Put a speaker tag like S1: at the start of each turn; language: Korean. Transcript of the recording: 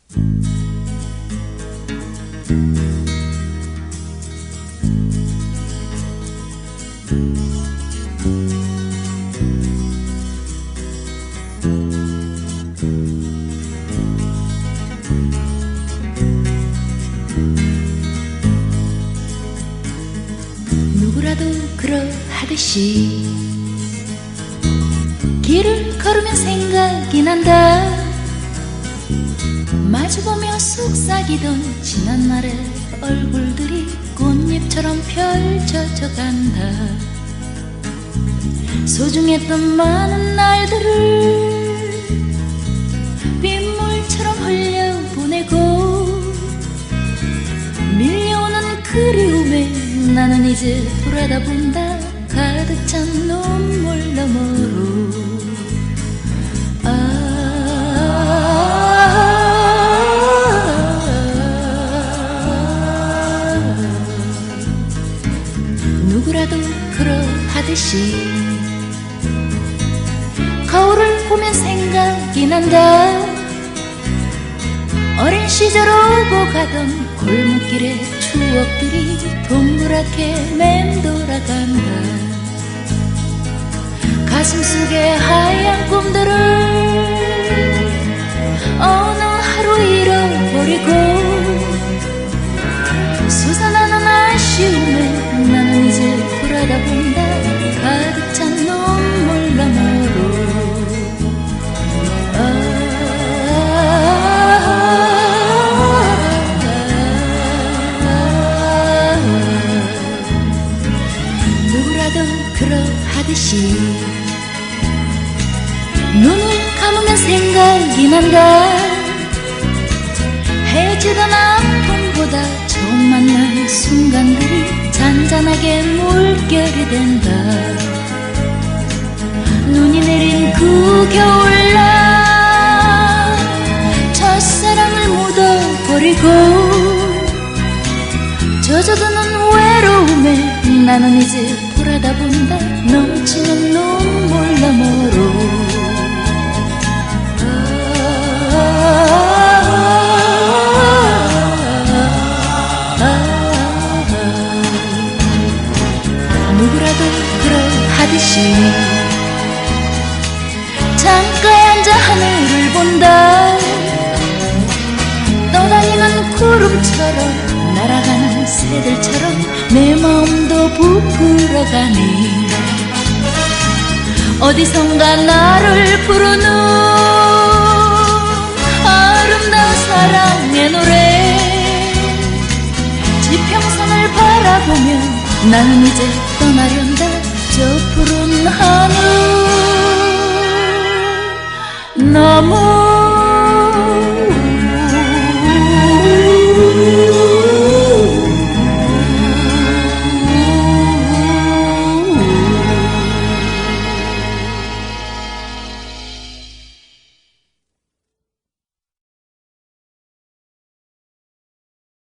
S1: 누구라도 그러하듯이 길을 걸으면 생각이 난다. 마주보며 속삭이던 지난날의 얼굴들이 꽃잎처럼 펼쳐져 간다. 소중했던 많은 날들을 빗물처럼 흘려보내고 밀려오는 그리움에 나는 이제 돌아다본다. 가득 찬 눈물 너머로. 누구라도 그러하듯이 거울을 보면 생각이 난다. 어린 시절 오고 가던 골목길의 추억들이 동그랗게 맴돌아간다. 가슴속의 하얀 꿈들을 어느 하루 잃어버리고 솟아나는 아쉬움에 나는 이제 돌아다본다. 가득 찬 눈물 너머로. 누구라도 그러하듯이 눈을 감으면 생각이 난다. 헤어지던 아픔보다 처음 만난 순간들이 잔잔하게 물결이 된다. 눈이 내린 그 겨울날 첫사랑을 묻어버리고 젖어드는 외로움에 나는 이제 돌아다본다. 넘치는 눈물 너머로. 누구라도 그러하듯이 창가에 앉아 하늘을 본다. 떠다니는 구름처럼 날아가는 새들처럼 내 마음도 부풀어가네. 어디선가 나를 부르는 아름다운 사랑의 노래. 지평선을 바라보며 나는 이제 떠나